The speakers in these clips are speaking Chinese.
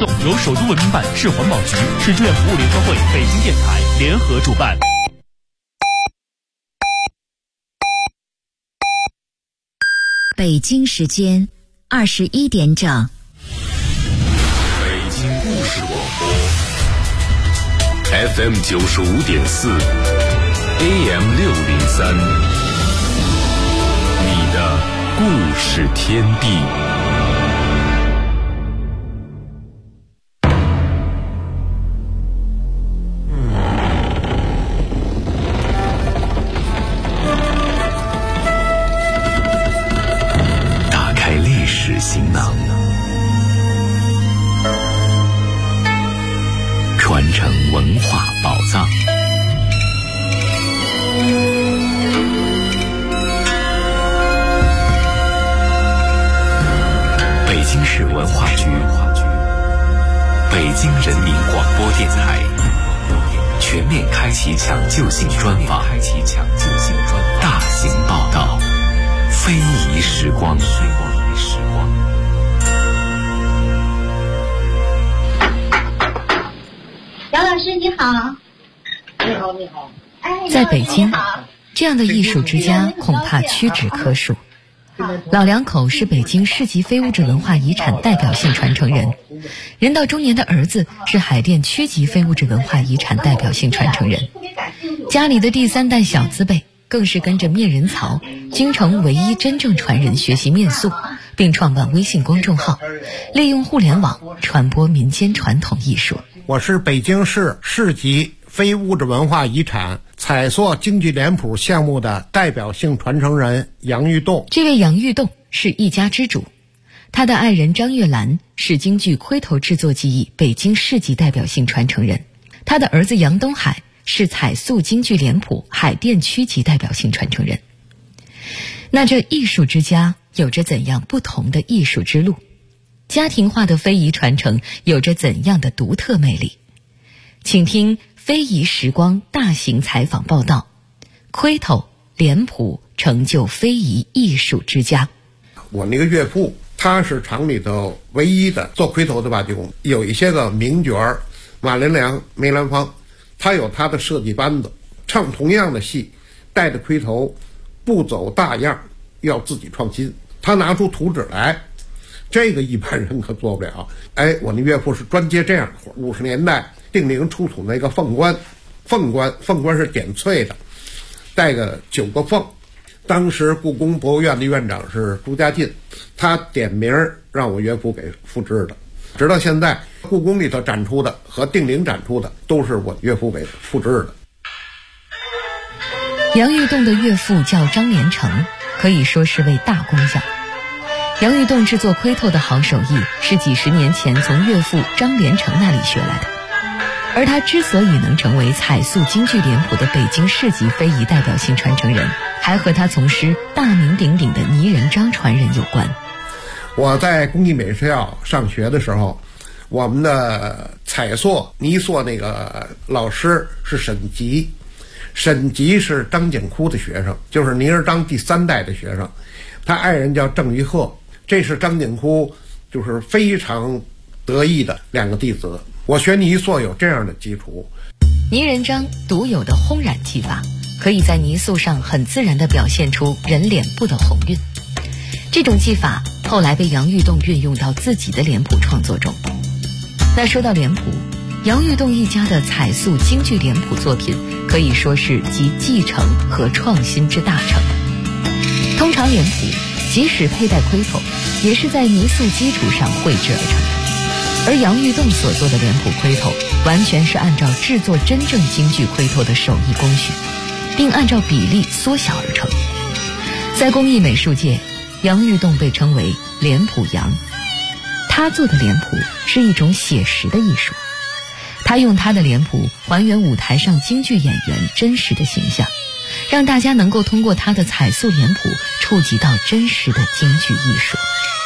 动由首都文明办、市环保局、市志愿服务联合会、北京电台联合主办。 北京时间21点整。 北京故事广播 FM 95.4 AM 603，你的故事天地。打开历史行囊，传承文化宝藏。北京市文化局、北京人民广播电台全面开启抢救性专访，大型报道，非遗时光。 姚老师你好。 你好，你好。 在北京，这样的艺术之家恐怕屈指可数。老两口是北京市级非物质文化遗产代表性传承人，人到中年的儿子是海淀区级非物质文化遗产代表性传承人，家里的第3代小字辈更是跟着面人曹、京城唯一真正传人学习面塑，并创办微信公众号，利用互联网传播民间传统艺术。 我是北京市市级非物质文化遗产彩塑京剧脸谱项目的代表性传承人杨玉栋。 这位杨玉栋是一家之主，他的爱人张月兰是京剧盔头制作技艺北京市级代表性传承人，他的儿子杨东海是彩塑京剧脸谱海淀区级代表性传承人。那这艺术之家有着怎样不同的艺术之路？家庭化的非遗传承有着怎样的独特魅力？请听非遗时光大型采访报道，盔头脸谱成就非遗艺术之家。 我那个岳父他是厂里头唯一的做盔头的八技工，有一些个名角儿，马连良、梅兰芳，他有他的设计班子，唱同样的戏，戴着盔头，不走大样，要自己创新。他拿出图纸来，这个一般人可做不了。我那岳父是专接这样的活。50年代定陵出土那个凤冠是点翠的，带个9个凤。当时故宫博物院的院长是朱家进，他点名让我岳父给复制的。直到现在，故宫里头展出的和定陵展出的都是我岳父给复制的。 杨玉栋的岳父叫张连成，可以说是位大工匠。杨玉栋制作盔头的好手艺是几十年前从岳父张连成那里学来的，而他之所以能成为彩塑京剧脸谱的北京市级非遗代表性传承人，还和他从师大名鼎鼎的倪仁章传人有关。 我在工艺美术校上学的时候，我们的彩塑泥塑那个老师是沈吉，沈吉是张景窟的学生，就是倪仁章第3代的学生，他爱人叫郑玉鹤，这是张景窟就是非常得意的2个弟子。我学泥塑有这样的基础。 倪仁章独有的烘染技法，可以在泥塑上很自然地表现出人脸部的红晕。这种技法后来被杨玉栋运用到自己的脸谱创作中。那说到脸谱，杨玉栋一家的彩塑京剧脸谱作品可以说是集继承和创新之大成。通常脸谱即使佩戴盔头，也是在泥塑基础上绘制而成的，而杨玉栋所做的脸谱盔头完全是按照制作真正京剧盔头的手艺工序，并按照比例缩小而成。在工艺美术界，杨玉栋被称为脸谱杨。他做的脸谱是一种写实的艺术，他用他的脸谱还原舞台上京剧演员真实的形象，让大家能够通过他的彩塑脸谱触及到真实的京剧艺术。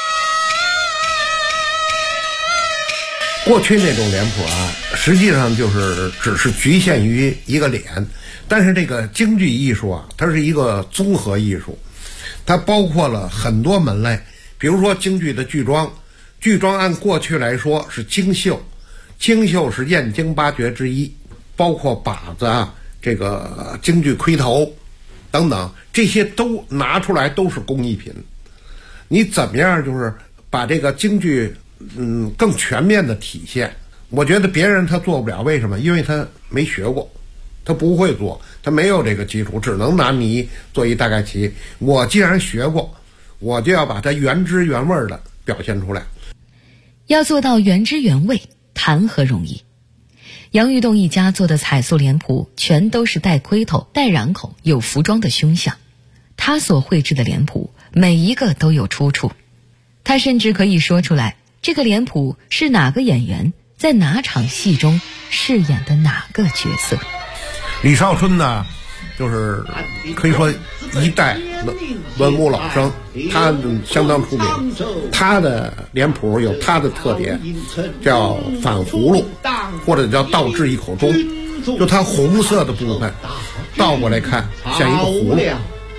过去那种脸谱实际上就是只是局限于一个脸，但是这个京剧艺术它是一个综合艺术，它包括了很多门类，比如说京剧的剧装， 巨庄按过去来说是精绣，精绣是燕京8绝之一，包括靶子啊，这个京剧盔头等等，这些都拿出来都是工艺品。你怎么样就是把这个京剧更全面的体现？我觉得别人他做不了，为什么？因为他没学过，他不会做，他没有这个基础，只能拿泥做一大概齐。我既然学过，我就要把它原汁原味的表现出来。 要做到原汁原味，谈何容易？杨玉栋一家做的彩塑脸谱全都是带盔头、带染口、有服装的胸像。他所绘制的脸谱每一个都有出处，他甚至可以说出来这个脸谱是哪个演员在哪场戏中饰演的哪个角色。 李少春呢，就是可以说一代文武老生，他相当出名。他的脸谱有他的特点，叫反葫芦，或者叫倒置一口钟。就它红色的部分倒过来看像一个葫芦。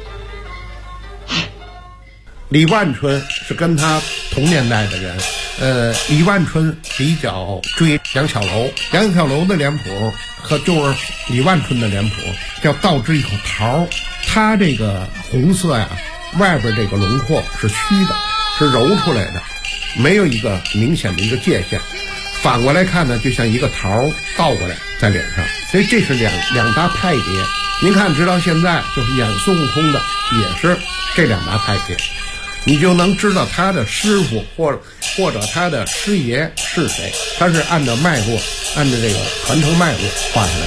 李万春是跟他同年代的人，李万春比较追杨巧楼，杨巧楼的脸谱和就是李万春的脸谱叫倒置一口桃，它这个红色呀，外边这个轮廓是虚的，是揉出来的，没有一个明显的一个界限。反过来看呢，就像一个桃倒过来在脸上，所以这是两大派别。您看，直到现在就是演孙悟空的也是这两大派别。你就能知道他的师傅或者他的师爷是谁，他是按照脉络，按照这个传承脉络画下来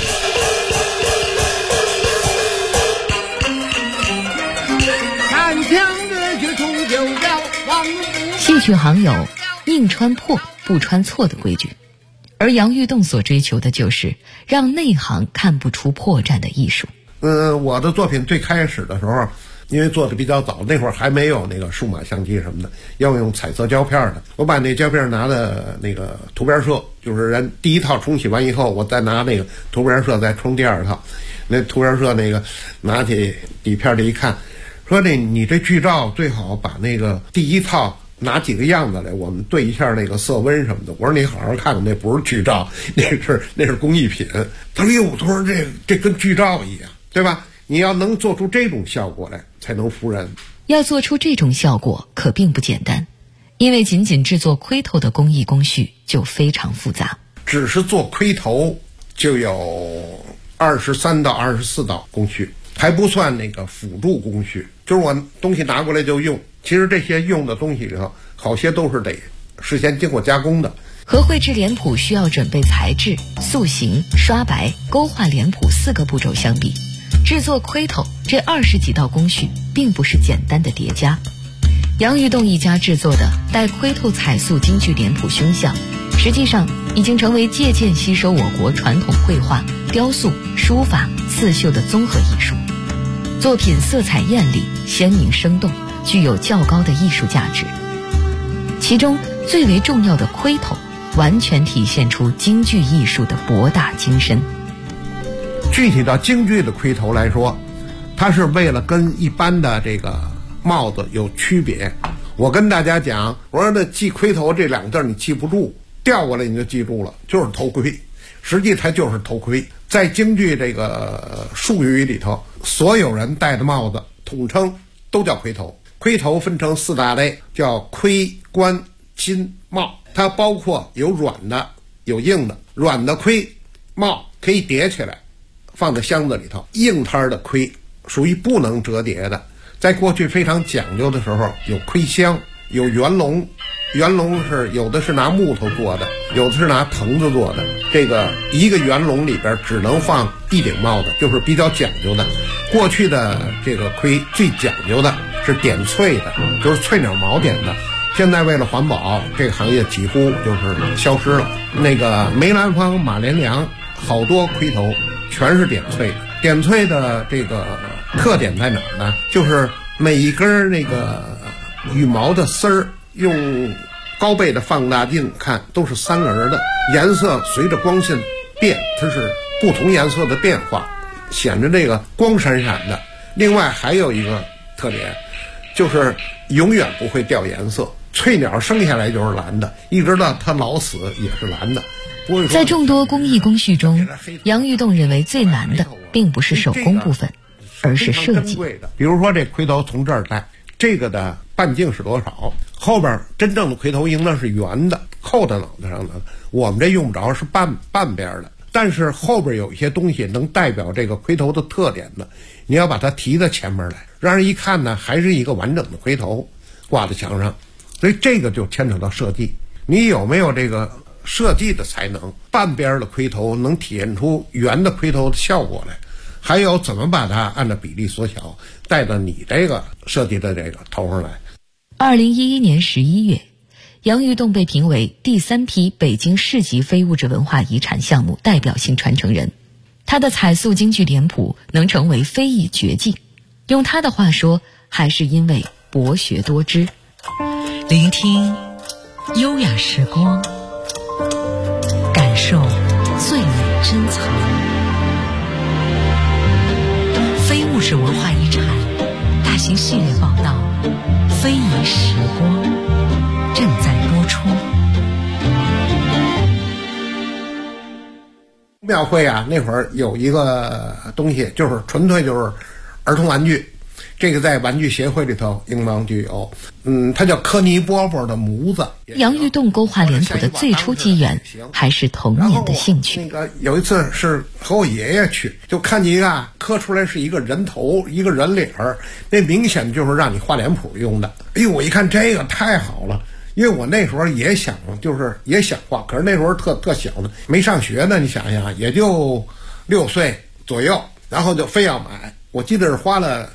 的。戏曲行有宁穿破不穿错的规矩，而杨玉栋所追求的就是让内行看不出破绽的艺术。 我的作品最开始的时候，因为做的比较早，那会儿还没有那个数码相机什么的，要用彩色胶片的。我把那胶片拿到那个图片社，就是人第一套冲洗完以后，我再拿那个图片社再冲第二套。那图片社那个拿起底片这一看，说你这剧照最好把那个第一套拿几个样子来，我们对一下那个色温什么的。我说你好好看看，那不是剧照，那是工艺品。他说哟，他说这跟剧照一样，对吧？你要能做出这种效果来才能服人。 要做出这种效果可并不简单，因为仅仅制作盔头的工艺工序就非常复杂。 只是做盔头就有23到24道工序，还不算那个辅助工序，就是我东西拿过来就用。其实这些用的东西里头，好些都是得事先经过加工的。 和绘制脸谱需要准备材质、塑形、刷白、勾画脸谱4个步骤相比，制作盔头这20几道工序并不是简单的叠加。杨玉栋一家制作的带盔头彩塑京剧脸谱胸像，实际上已经成为借鉴吸收我国传统绘画、雕塑、书法、刺绣的综合艺术。作品色彩艳丽、鲜明生动，具有较高的艺术价值。其中最为重要的盔头，完全体现出京剧艺术的博大精深。 具体到京剧的盔头来说，它是为了跟一般的这个帽子有区别。我跟大家讲，我说那记盔头这2个字你记不住，调过来你就记住了，就是头盔。实际它就是头盔。在京剧这个术语里头，所有人戴的帽子统称都叫盔头。盔头分成4大类，叫盔、冠、巾、帽。它包括有软的有硬的。软的盔帽可以叠起来放在箱子里头，硬摊的盔属于不能折叠的。在过去非常讲究的时候，有盔箱，有圆笼。圆笼是有的是拿木头做的，有的是拿藤子做的。这个一个圆笼里边只能放1顶帽子，就是比较讲究的。过去的这个盔最讲究的是点翠的，就是翠鸟毛点的。现在为了环保，这个行业几乎就是消失了。那个梅兰芳、马连良好多盔头全是点翠的。点翠的这个特点在哪儿呢？就是每一根那个羽毛的丝儿，用高倍的放大镜看都是3根的，颜色随着光线变，它是不同颜色的变化，显着这个光闪闪的。另外还有一个特点，就是永远不会掉颜色。 翠鸟生下来就是蓝的，一直到它老死也是蓝的。 在众多工艺工序中，杨玉栋认为最难的并不是手工部分，而是设计。 比如说这盔头从这儿戴，这个的半径是多少？后边真正的盔头应当是圆的，扣在脑袋上的。我们这用不着是半边的，但是后边有一些东西能代表这个盔头的特点的，你要把它提到前面来，让人一看呢还是一个完整的盔头挂在墙上。所以这个就牵扯到设计，你有没有这个设计的才能？半边的盔头能体现出圆的盔头的效果来，还有怎么把它按照比例缩小带到你这个设计的这个头上来。 2011年11月，杨玉栋被评为第3批北京市级非物质文化遗产项目代表性传承人。他的彩塑京剧脸谱能成为非遗绝技，用他的话说，还是因为博学多知。 聆听优雅时光，感受最美珍藏。非物质文化遗产大型系列报道《非遗时光》正在播出。 庙会啊，那会儿有一个东西，就是纯粹就是儿童玩具。这个在玩具协会里头应当就有，它叫科尼波波的模子。 杨玉栋勾画脸谱的最初机缘还是童年的兴趣。 那个有一次是和我爷爷去，就看见一个刻出来是一个人头，一个人脸儿，那明显就是让你画脸谱用的。哎呦，我一看这个太好了，因为我那时候也想画，可是那时候特小呢，没上学呢，你想想也就6岁左右，然后就非要买。我记得是花了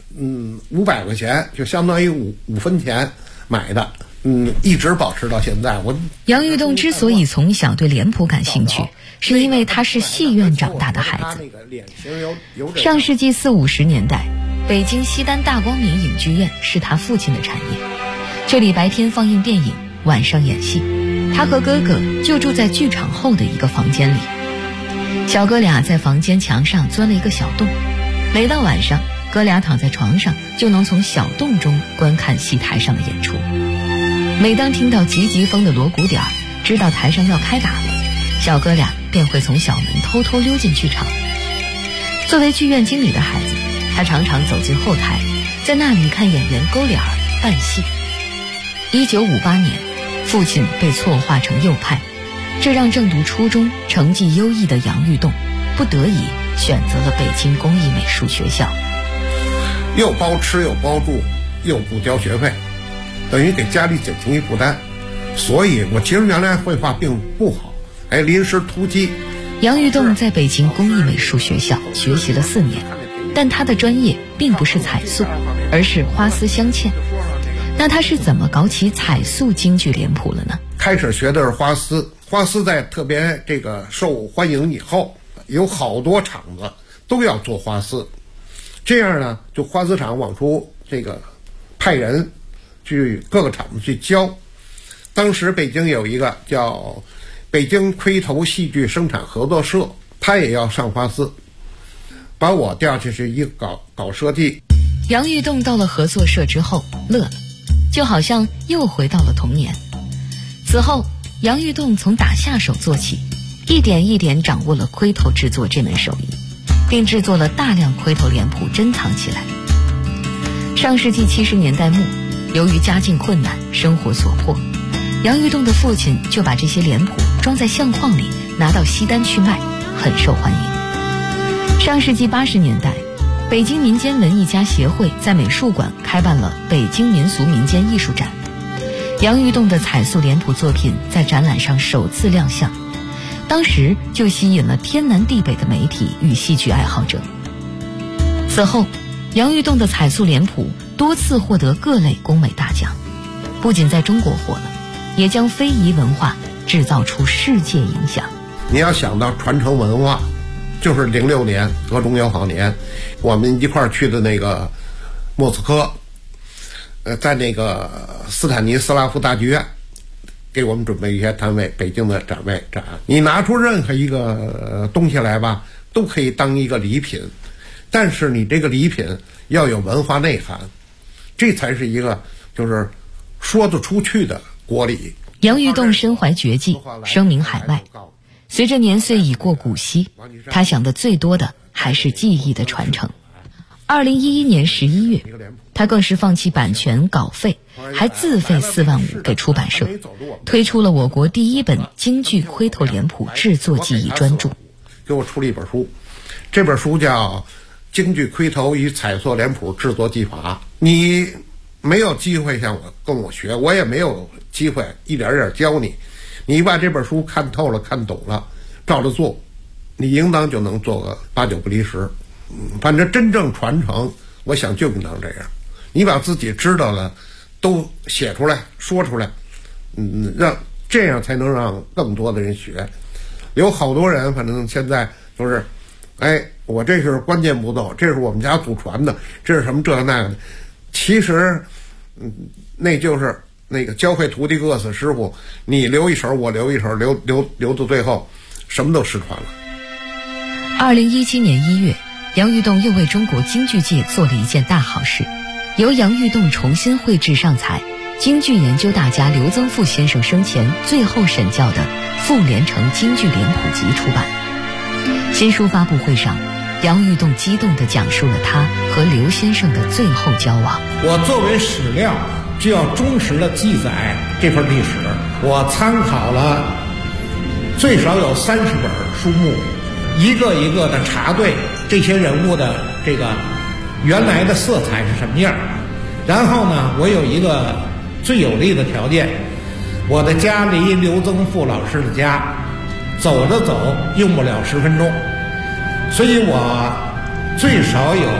500块钱，就相当于5分钱买的，一直保持到现在。 杨玉栋之所以从小对脸谱感兴趣，是因为他是戏院长大的孩子。上世纪40、50年代，北京西单大光明影剧院是他父亲的产业，这里白天放映电影，晚上演戏。他和哥哥就住在剧场后的一个房间里，小哥俩在房间墙上钻了一个小洞。每到晚上，哥俩躺在床上就能从小洞中观看戏台上的演出。每当听到急急风的锣鼓点，知道台上要开打了，小哥俩便会从小门偷偷溜进剧场。作为剧院经理的孩子，他常常走进后台，在那里看演员勾脸扮戏。1958年，父亲被错划成右派，这让正读初中、成绩优异的杨玉栋不得已选择了北京工艺美术学校， 又包吃又包住又不交学费，等于给家里减轻一负担。所以我其实原来绘画并不好，临时突击。 杨玉栋在北京工艺美术学校学习了4年，但他的专业并不是彩塑，而是花丝镶嵌。那他是怎么搞起彩塑京剧脸谱了呢？ 开始学的是花丝，花丝在特别这个受欢迎以后，有好多厂子都要做花丝，这样呢，就花丝厂往出这个派人去各个厂子去教。当时北京有一个叫北京盔头戏剧生产合作社，他也要上花丝，把我调去是一个搞设计。 杨玉栋到了合作社之后乐了，就好像又回到了童年。此后，杨玉栋从打下手做起，一点一点掌握了盔头制作这门手艺，并制作了大量盔头脸谱珍藏起来。上世纪70年代末，由于家境困难，生活所迫，杨玉栋的父亲就把这些脸谱装在相框里，拿到西单去卖，很受欢迎。上世纪80年代，北京民间文艺家协会在美术馆开办了北京民俗民间艺术展，杨玉栋的彩塑脸谱作品在展览上首次亮相，当时就吸引了天南地北的媒体与戏剧爱好者。此后，杨玉栋的彩塑脸谱多次获得各类工美大奖，不仅在中国火了，也将非遗文化制造出世界影响。 你要想到传承文化，就是06年俄中友好年，我们一块儿去的那个莫斯科，在那个斯坦尼斯拉夫大剧院，给我们准备一些摊位，北京的展。你拿出任何一个东西来吧，都可以当一个礼品，但是你这个礼品要有文化内涵，这才是一个就是说得出去的国礼。 杨玉栋身怀绝技，声名海外。随着年岁已过古稀，他想的最多的还是技艺的传承。2011年11月，他更是放弃版权稿费，还自费4万5给出版社，推出了我国第一本京剧盔头脸谱制作技艺专著。 给我出了一本书，这本书叫《京剧盔头与彩塑脸谱制作技法》。你没有机会跟我学，我也没有机会一点点教你。你把这本书看透了、看懂了，照着做，你应当就能做个8、9不离10。反正真正传承，我想就应当这样。你把自己知道的都写出来、说出来，这样才能让更多的人学。有好多人，反正现在都是，我这是关键步骤，这是我们家祖传的，这是什么这个那个的。其实，那就是那个教会徒弟饿死师傅，你留一手，我留一手，留到最后，什么都失传了。 2017年1月，杨玉栋又为中国京剧界做了一件大好事，由杨玉栋重新绘制上彩，京剧研究大家刘增富先生生前最后审教的《傅连成京剧脸谱集》出版。新书发布会上，杨玉栋激动地讲述了他和刘先生的最后交往。 我作为史料，就要忠实地记载这份历史。我参考了最少有30本书目，一个一个的查对这些人物的这个原来的色彩是什么样。然后呢，我有一个最有利的条件，我的家离刘增富老师的家走着走用不了10分钟，所以我最少有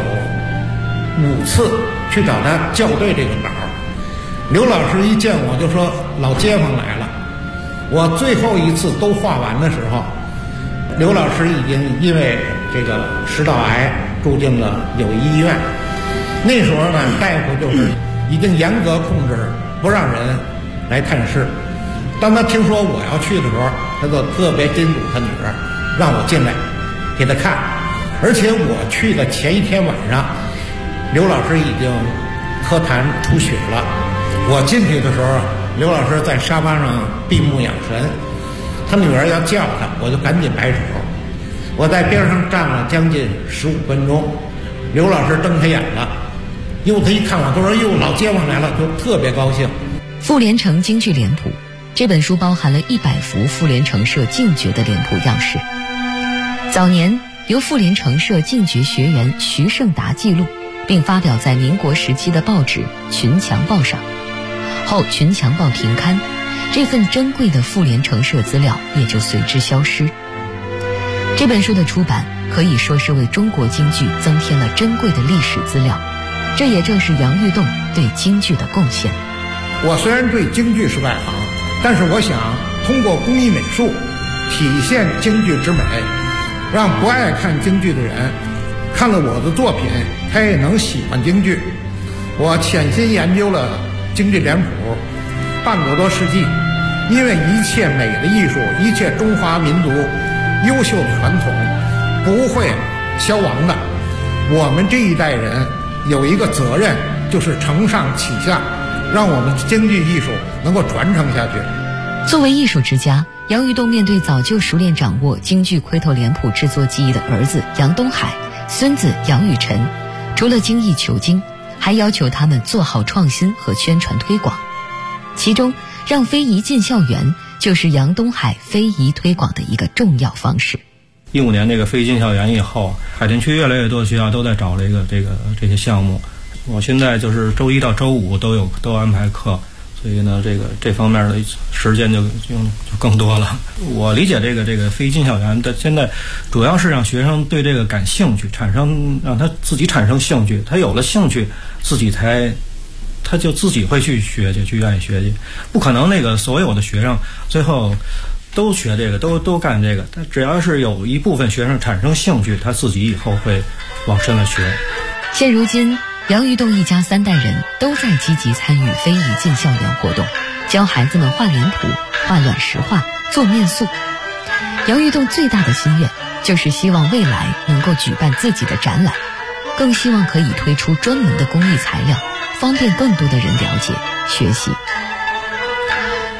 5次去找他校对这个稿。刘老师一见我就说老街坊来了。我最后一次都画完的时候，刘老师已经因为这个食道癌住进了友谊医院。那时候呢，大夫就是已经严格控制不让人来探视。当他听说我要去的时候，他就特别叮嘱他女儿让我进来给他看。而且我去的前一天晚上，刘老师已经咳痰出血了。我进去的时候，刘老师在沙发上闭目养神，他女儿要叫他，我就赶紧摆手。我在边上站了将近15分钟，刘老师睁开眼了，他一看我，他说哟，老街坊来了，就特别高兴。 傅连成京剧脸谱这本书包含了100幅傅连成社净绝的脸谱样式。早年由傅连成社净绝学员徐胜达记录，并发表在民国时期的报纸《群强报》上。后《群强报》停刊，这份珍贵的傅连成社资料也就随之消失。这本书的出版可以说是为中国京剧增添了珍贵的历史资料，这也正是杨玉栋对京剧的贡献。 我虽然对京剧是外行，但是我想通过工艺美术体现京剧之美，让不爱看京剧的人看了我的作品，他也能喜欢京剧。我潜心研究了京剧脸谱半个多世纪，因为一切美的艺术，一切中华民族优秀的传统不会消亡的。我们这一代人有一个责任，就是承上启下，让我们京剧艺术能够传承下去。 作为艺术之家，杨玉栋面对早就熟练掌握京剧盔头脸谱制作技艺的儿子杨东海、孙子杨雨辰，除了精益求精，还要求他们做好创新和宣传推广。其中让非遗进校园就是杨东海非遗推广的一个重要方式。 15年这个非遗进校园以后，海淀区越来越多的学校都在找这些项目。我现在就是周1到周5都安排课，所以呢，这方面的时间就更多了。我理解这个非遗进校园的现在主要是让学生对这个感兴趣，让他自己产生兴趣，他有了兴趣，他就自己会去学去，去愿意学去。不可能所有的学生最后都学这个，都干这个。但只要是有一部分学生产生兴趣，他自己以后会往深了学。 现如今，杨玉栋一家3代人都在积极参与非遗进校园活动，教孩子们画脸谱、画卵石画、做面塑。杨玉栋最大的心愿就是希望未来能够举办自己的展览，更希望可以推出专门的工艺材料，方便更多的人了解、学习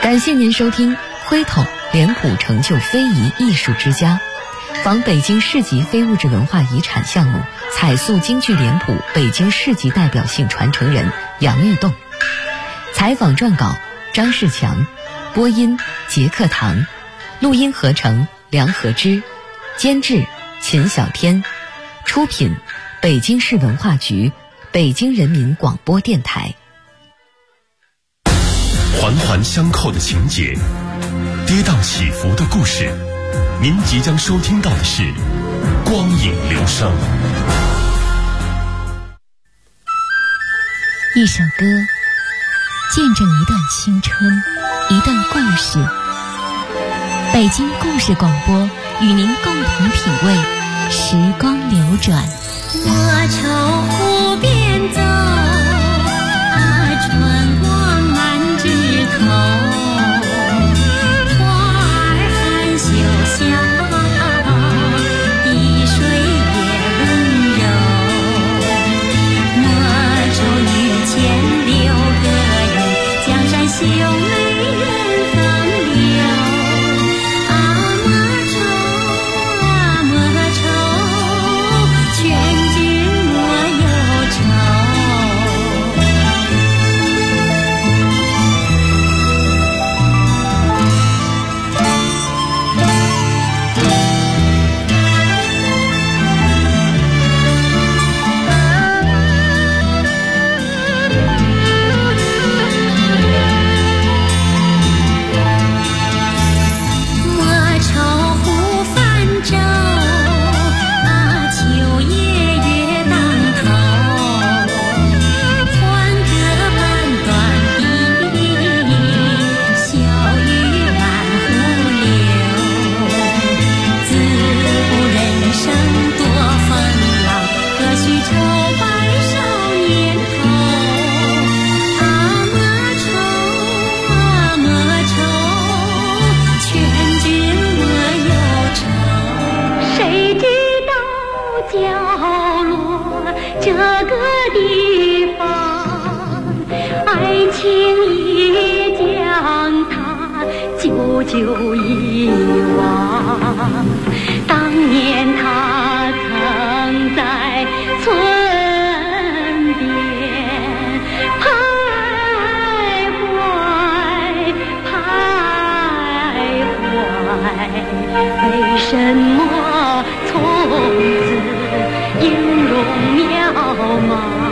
感谢您收听辉头脸谱成就非遗艺术之家，访北京市级非物质文化遗产项目彩塑京剧脸谱北京市级代表性传承人杨玉栋，采访撰稿张世强，播音杰克堂，录音合成梁和之，监制秦小天，出品北京市文化局、北京人民广播电台。 环环相扣的情节，跌宕起伏的故事，您即将收听到的是光影流声。 一首歌，见证一段青春，一段故事。北京故事广播与您共同品味时光流转。 我愁湖边走，春光满枝头，花儿含羞笑，滴水也温柔。莫愁遇见6个人，江山秀美人风流。莫愁，劝君莫忧愁。就遗忘，当年他曾在村边徘徊，为什么从此音容渺茫？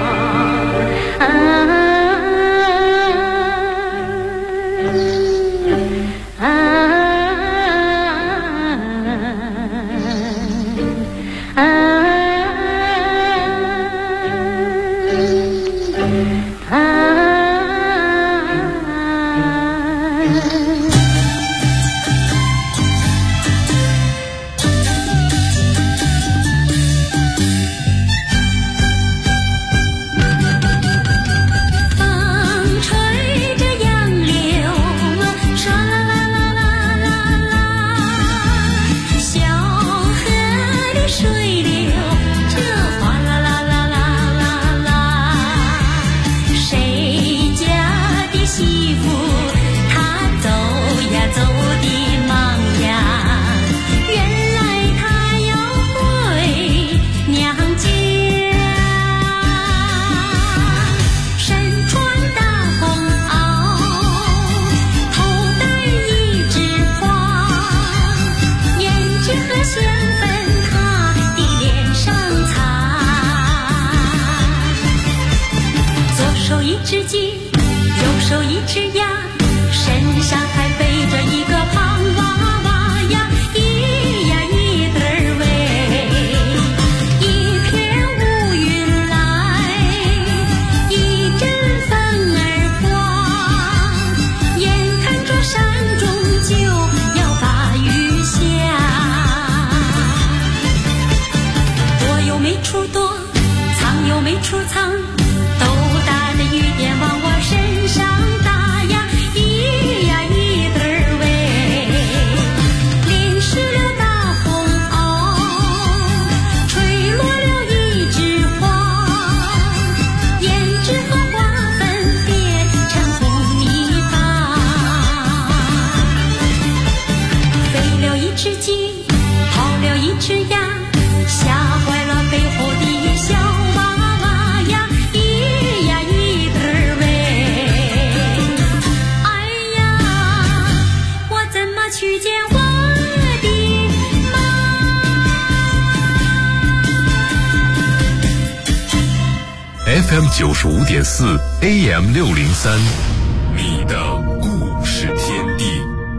FM 95.4 AM 603，你的故事天地。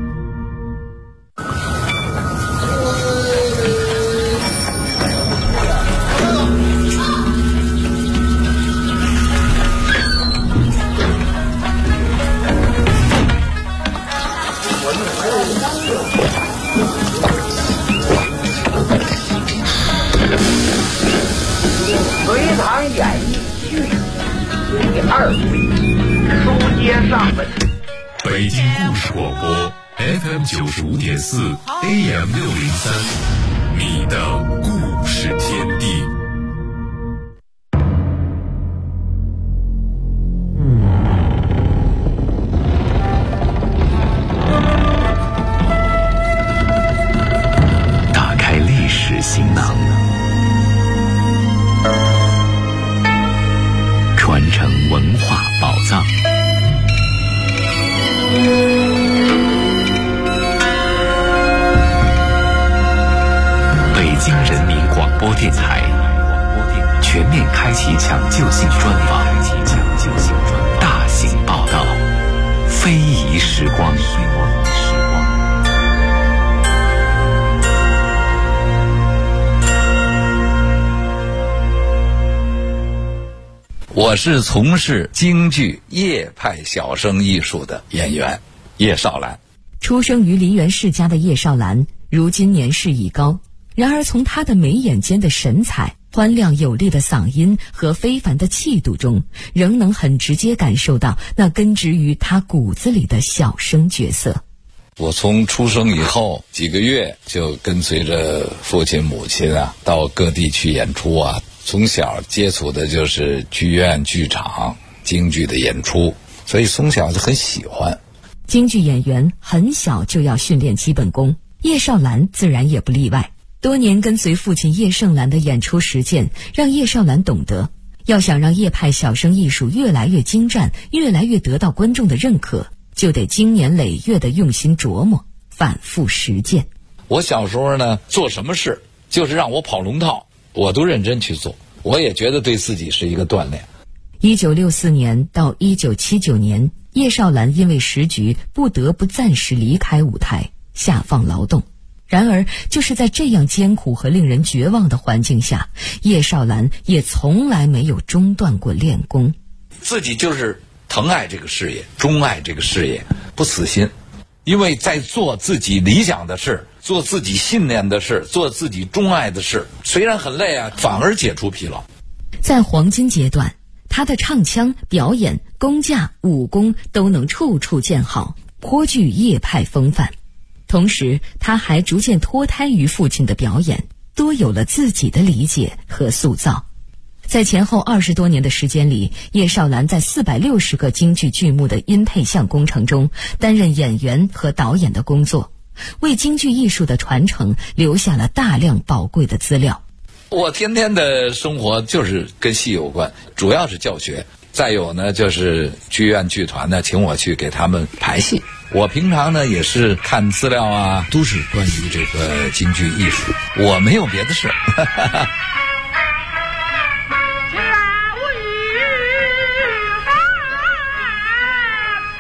隋唐演义序第2回，书接上文。 北京故事广播 FM 95.4 AM 603，你的故事天地。打开历史行囊，传承文化宝藏。北京人民广播电台全面开启抢救性专访，大型报道，非遗时光。 我是从事京剧叶派小生艺术的演员叶绍兰。 出生于梨园世家的叶绍兰，如今年事已高，然而从他的眉眼间的神采、欢亮有力的嗓音和非凡的气度中，仍能很直接感受到那根植于他骨子里的小生角色。 我从出生以后几个月就跟随着父亲母亲到各地去演出从小接触的就是剧院剧场京剧的演出，所以从小就很喜欢。 京剧演员很小就要训练基本功，叶绍兰自然也不例外。多年跟随父亲叶盛兰的演出实践，让叶绍兰懂得，要想让叶派小生艺术越来越精湛，越来越得到观众的认可，就得经年累月的用心琢磨，反复实践。 我小时候呢，做什么事就是让我跑龙套，我都认真去做，我也觉得对自己是一个锻炼。 1964年到1979年，叶绍兰因为时局不得不暂时离开舞台，下放劳动。然而就是在这样艰苦和令人绝望的环境下，叶绍兰也从来没有中断过练功。 自己就是疼爱这个事业，钟爱这个事业，不死心。因为在做自己理想的事，做自己信念的事，做自己钟爱的事，虽然很累反而解除疲劳。 在黄金阶段，他的唱腔、表演、功架、武功都能处处见好，颇具叶派风范。同时他还逐渐脱胎于父亲的表演，多有了自己的理解和塑造。在前后20多年的时间里，叶绍兰在460个京剧剧目的音配像工程中担任演员和导演的工作，为京剧艺术的传承留下了大量宝贵的资料。 我天天的生活就是跟戏有关，主要是教学，再有呢就是剧院剧团呢请我去给他们排戏。我平常呢也是看资料都是关于这个京剧艺术，我没有别的事。